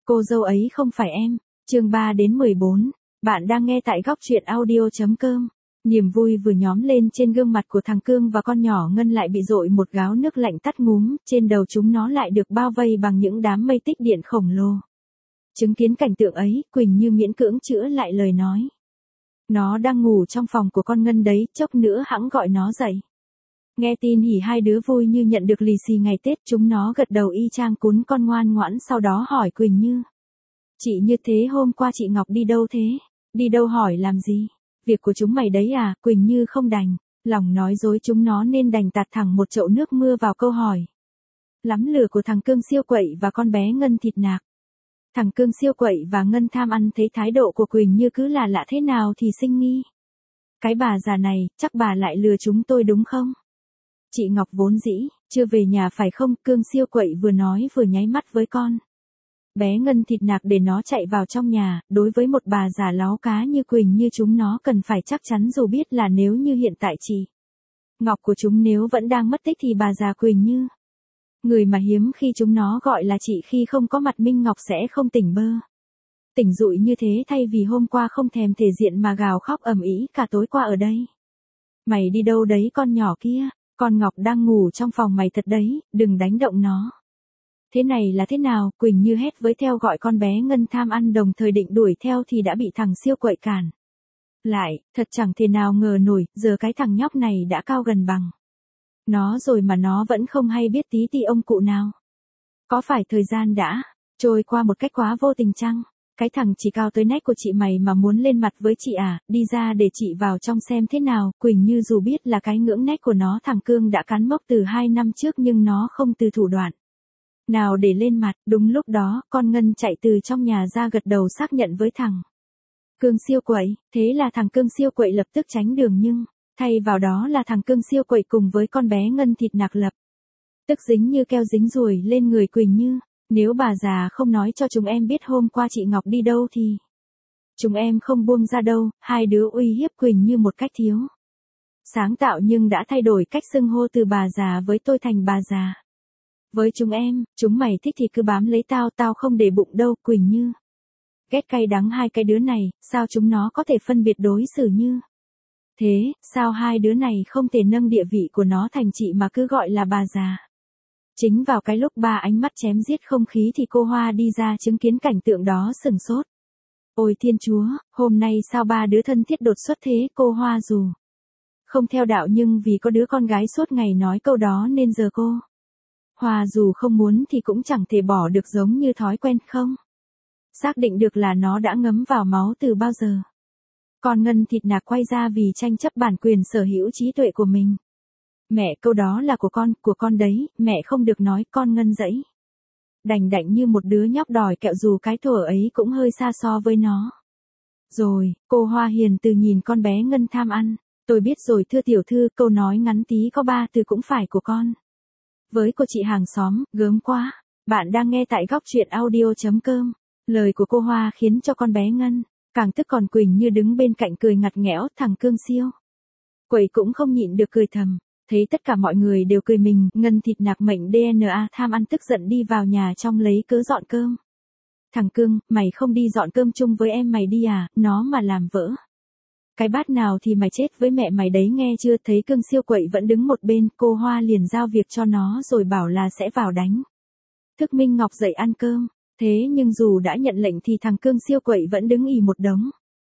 Cô dâu ấy không phải em. Chương 3 đến 14. Bạn đang nghe tại góc truyện audio.com. Niềm vui vừa nhóm lên trên gương mặt của thằng Cương và con nhỏ Ngân lại bị dội một gáo nước lạnh tắt ngúm, trên đầu chúng nó lại được bao vây bằng những đám mây tích điện khổng lồ. Chứng kiến cảnh tượng ấy, Quỳnh Như miễn cưỡng chữa lại lời nói. Nó đang ngủ trong phòng của con Ngân đấy, chốc nữa hẵng gọi nó dậy. Nghe tin hỉ hai đứa vui như nhận được lì xì ngày Tết, chúng nó gật đầu y chang cún con ngoan ngoãn, sau đó hỏi Quỳnh Như. Chị Như, thế hôm qua chị Ngọc đi đâu thế? Đi đâu hỏi làm gì? Việc của chúng mày đấy à? Quỳnh Như không đành lòng nói dối chúng nó nên đành tạt thẳng một chậu nước mưa vào câu hỏi lắm lừa của thằng Cương siêu quậy và con bé Ngân thịt nạc. Thằng Cương siêu quậy và Ngân tham ăn thấy thái độ của Quỳnh Như cứ là lạ thế nào thì sinh nghi. Cái bà già này, chắc bà lại lừa chúng tôi đúng không? Chị Ngọc vốn dĩ chưa về nhà phải không? Cương siêu quậy vừa nói vừa nháy mắt với con bé Ngân thịt nạc để nó chạy vào trong nhà. Đối với một bà già láo cá như Quỳnh Như, chúng nó cần phải chắc chắn, dù biết là nếu như hiện tại chị Ngọc của chúng nếu vẫn đang mất tích thì bà già Quỳnh Như, người mà hiếm khi chúng nó gọi là chị khi không có mặt Minh Ngọc, sẽ không tỉnh bơ tỉnh dụi như thế, thay vì hôm qua không thèm thể diện mà gào khóc ầm ĩ cả tối qua ở đây. Mày đi đâu đấy con nhỏ kia? Con Ngọc đang ngủ trong phòng mày thật đấy, đừng đánh động nó. Thế này là thế nào? Quỳnh Như hét với theo gọi con bé Ngân tham ăn, đồng thời định đuổi theo thì đã bị thằng siêu quậy cản lại. Thật chẳng thể nào ngờ nổi, giờ cái thằng nhóc này đã cao gần bằng nó rồi mà nó vẫn không hay biết tí ti ông cụ nào. Có phải thời gian đã trôi qua một cách quá vô tình chăng? Cái thằng chỉ cao tới nách của chị mày mà muốn lên mặt với chị à? Đi ra để chị vào trong xem thế nào. Quỳnh Như dù biết là cái ngưỡng nách của nó thằng Cương đã cắn mốc từ 2 năm trước, nhưng nó không từ thủ đoạn nào để lên mặt. Đúng lúc đó, con Ngân chạy từ trong nhà ra gật đầu xác nhận với thằng Cương siêu quậy. Thế là thằng Cương siêu quậy lập tức tránh đường, nhưng thay vào đó là thằng Cương siêu quậy cùng với con bé Ngân thịt nạc lập tức dính như keo dính ruồi lên người Quỳnh Như. Nếu bà già không nói cho chúng em biết hôm qua chị Ngọc đi đâu thì chúng em không buông ra đâu. Hai đứa uy hiếp Quỳnh Như một cách thiếu sáng tạo nhưng đã thay đổi cách xưng hô từ bà già với tôi thành bà già. Với chúng em, chúng mày thích thì cứ bám lấy tao, tao không để bụng đâu. Quỳnh Như ghét cay đắng hai cái đứa này, sao chúng nó có thể phân biệt đối xử như thế? Sao hai đứa này không thể nâng địa vị của nó thành chị mà cứ gọi là bà già? Chính vào cái lúc ba ánh mắt chém giết không khí thì cô Hoa đi ra chứng kiến cảnh tượng đó sừng sốt. Ôi Thiên Chúa, hôm nay sao ba đứa thân thiết đột xuất thế? Cô Hoa dù không theo đạo nhưng vì có đứa con gái suốt ngày nói câu đó nên giờ cô Hoa dù không muốn thì cũng chẳng thể bỏ được, giống như thói quen không xác định được là nó đã ngấm vào máu từ bao giờ. Con Ngân thịt nạc quay ra vì tranh chấp bản quyền sở hữu trí tuệ của mình. Mẹ, câu đó là của con đấy, mẹ không được nói. Con Ngân dãy đành đạnh như một đứa nhóc đòi kẹo, dù cái thuở ấy cũng hơi xa so với nó. Rồi, cô Hoa hiền từ nhìn con bé Ngân tham ăn. Tôi biết rồi thưa tiểu thư, câu nói ngắn tí có 3 từ cũng phải của con. Với cô chị hàng xóm, gớm quá. Bạn đang nghe tại góc truyện audio.com. Lời của cô Hoa khiến cho con bé Ngân càng tức, còn Quỳnh Như đứng bên cạnh cười ngặt nghẽo. Thằng Cương siêu quậy cũng không nhịn được cười thầm. Thấy tất cả mọi người đều cười mình, Ngân thịt nạc mệnh DNA tham ăn tức giận đi vào nhà trong lấy cớ dọn cơm. Thằng Cương, mày không đi dọn cơm chung với em mày đi à? Nó mà làm vỡ cái bát nào thì mày chết với mẹ mày đấy, nghe chưa? Thấy Cương siêu quậy vẫn đứng một bên, cô Hoa liền giao việc cho nó rồi bảo là sẽ vào đánh thức Minh Ngọc dậy ăn cơm. Thế nhưng dù đã nhận lệnh thì thằng Cương siêu quậy vẫn đứng ì một đống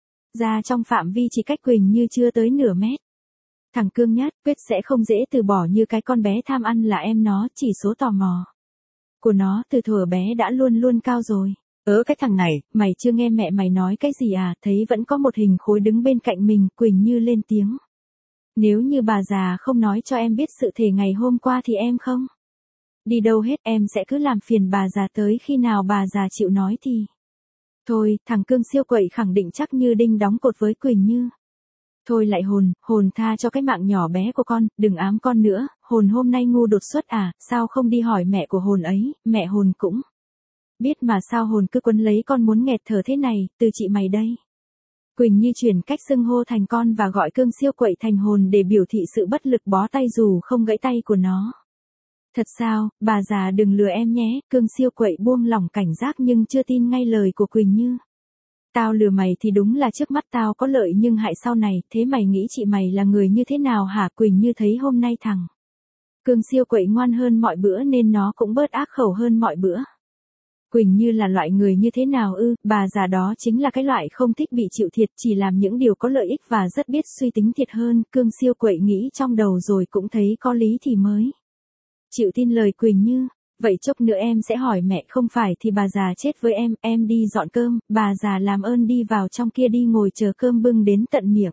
ra trong phạm vi chỉ cách Quỳnh Như chưa tới nửa mét. Thằng Cương nhát quyết sẽ không dễ từ bỏ như cái con bé tham ăn là em nó. Chỉ số tò mò của nó từ thuở bé đã luôn luôn cao rồi. Cái thằng này, mày chưa nghe mẹ mày nói cái gì à? Thấy vẫn có một hình khối đứng bên cạnh mình, Quỳnh Như lên tiếng. Nếu như bà già không nói cho em biết sự thể ngày hôm qua thì em không đi đâu hết, em sẽ cứ làm phiền bà già tới khi nào bà già chịu nói thì thôi. Thằng Cương siêu quậy khẳng định chắc như đinh đóng cột với Quỳnh Như. Thôi lại hồn tha cho cái mạng nhỏ bé của con, đừng ám con nữa. Hồn hôm nay ngu đột xuất à? Sao không đi hỏi mẹ của hồn ấy? Mẹ hồn cũng biết mà sao hồn cứ quấn lấy con muốn nghẹt thở thế này? Từ chị mày đây. Quỳnh Như chuyển cách xưng hô thành con và gọi Cương siêu quậy thành hồn để biểu thị sự bất lực bó tay dù không gãy tay của nó. Thật sao, bà già đừng lừa em nhé, Cương Siêu Quậy buông lỏng cảnh giác nhưng chưa tin ngay lời của Quỳnh Như. Tao lừa mày thì đúng là trước mắt tao có lợi nhưng hại sau này, thế mày nghĩ chị mày là người như thế nào hả? Quỳnh Như thấy hôm nay thằng Cương Siêu Quậy ngoan hơn mọi bữa nên nó cũng bớt ác khẩu hơn mọi bữa. Quỳnh Như là loại người như thế nào ư? Bà già đó chính là cái loại không thích bị chịu thiệt, chỉ làm những điều có lợi ích và rất biết suy tính thiệt hơn. Cương Siêu Quậy nghĩ trong đầu rồi cũng thấy có lý thì mới chịu tin lời Quỳnh Như. Vậy chốc nữa em sẽ hỏi mẹ, không phải thì bà già chết với em đi dọn cơm. Bà già làm ơn đi vào trong kia đi, ngồi chờ cơm bưng đến tận miệng.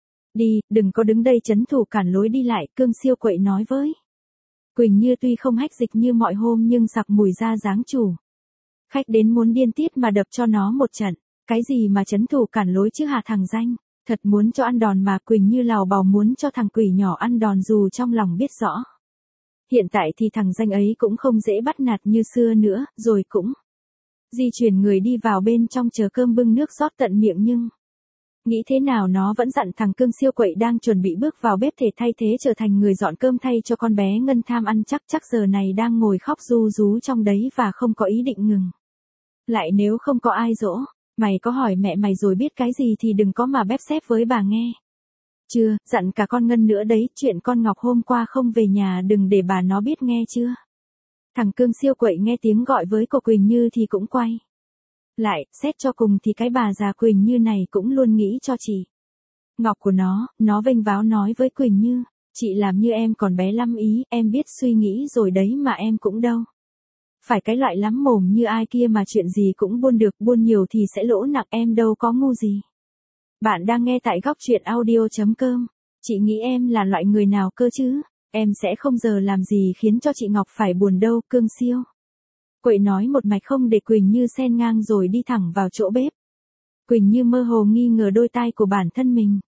Đi, đừng có đứng đây trấn thủ cản lối đi lại, Cương Siêu Quậy nói với Quỳnh Như. Tuy không hách dịch như mọi hôm nhưng sặc mùi ra dáng chủ khách đến muốn điên tiết mà đập cho nó một trận. Cái gì mà trấn thủ cản lối chứ hả thằng danh, thật muốn cho ăn đòn mà. Quỳnh Như lào bào muốn cho thằng quỷ nhỏ ăn đòn dù trong lòng biết rõ hiện tại thì thằng danh ấy cũng không dễ bắt nạt như xưa nữa, rồi cũng di chuyển người đi vào bên trong chờ cơm bưng nước rót tận miệng. Nhưng nghĩ thế nào nó vẫn dặn thằng Cương Siêu Quậy đang chuẩn bị bước vào bếp thể thay thế trở thành người dọn cơm thay cho con bé Ngân tham ăn, chắc giờ này đang ngồi khóc ru rú trong đấy và không có ý định ngừng lại nếu không có ai dỗ. Mày có hỏi mẹ mày rồi biết cái gì thì đừng có mà bép xép với bà nghe. Chưa, dặn cả con Ngân nữa đấy, chuyện con Ngọc hôm qua không về nhà đừng để bà nó biết nghe chưa. Thằng Cương Siêu Quậy nghe tiếng gọi với cô Quỳnh Như thì cũng quay lại, xét cho cùng thì cái bà già Quỳnh Như này cũng luôn nghĩ cho chị Ngọc của nó vênh váo nói với Quỳnh Như, chị làm như em còn bé lắm ý, em biết suy nghĩ rồi đấy mà em cũng đâu phải cái loại lắm mồm như ai kia mà chuyện gì cũng buôn được, buôn nhiều thì sẽ lỗ nặng, em đâu có ngu gì. Bạn đang nghe tại góc truyện audio.com. Chị nghĩ em là loại người nào cơ chứ? Em sẽ không giờ làm gì khiến cho chị Ngọc phải buồn đâu. Cương Siêu Quậy nói một mạch không để Quỳnh Như xen ngang rồi đi thẳng vào chỗ bếp. Quỳnh Như mơ hồ nghi ngờ đôi tai của bản thân mình.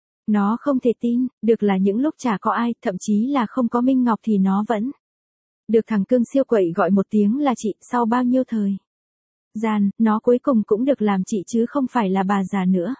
Nó không thể tin, được là những lúc chả có ai, thậm chí là không có Minh Ngọc thì nó vẫn được thằng Cương Siêu Quậy gọi một tiếng là chị. Sau bao nhiêu thời gian, nó cuối cùng cũng được làm chị chứ không phải là bà già nữa.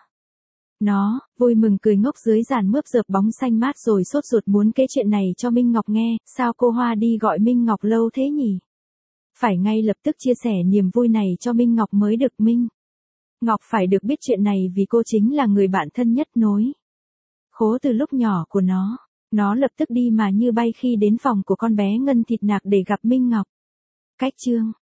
Nó vui mừng cười ngốc dưới giàn mướp dợp bóng xanh mát rồi sốt ruột muốn kể chuyện này cho Minh Ngọc nghe. Sao cô Hoa đi gọi Minh Ngọc lâu thế nhỉ? Phải ngay lập tức chia sẻ niềm vui này cho Minh Ngọc mới được. Minh Ngọc phải được biết chuyện này vì cô chính là người bạn thân nhất nối khố từ lúc nhỏ của nó. Nó lập tức đi mà như bay khi đến phòng của con bé Ngân thịt nạc để gặp Minh Ngọc. Cách chương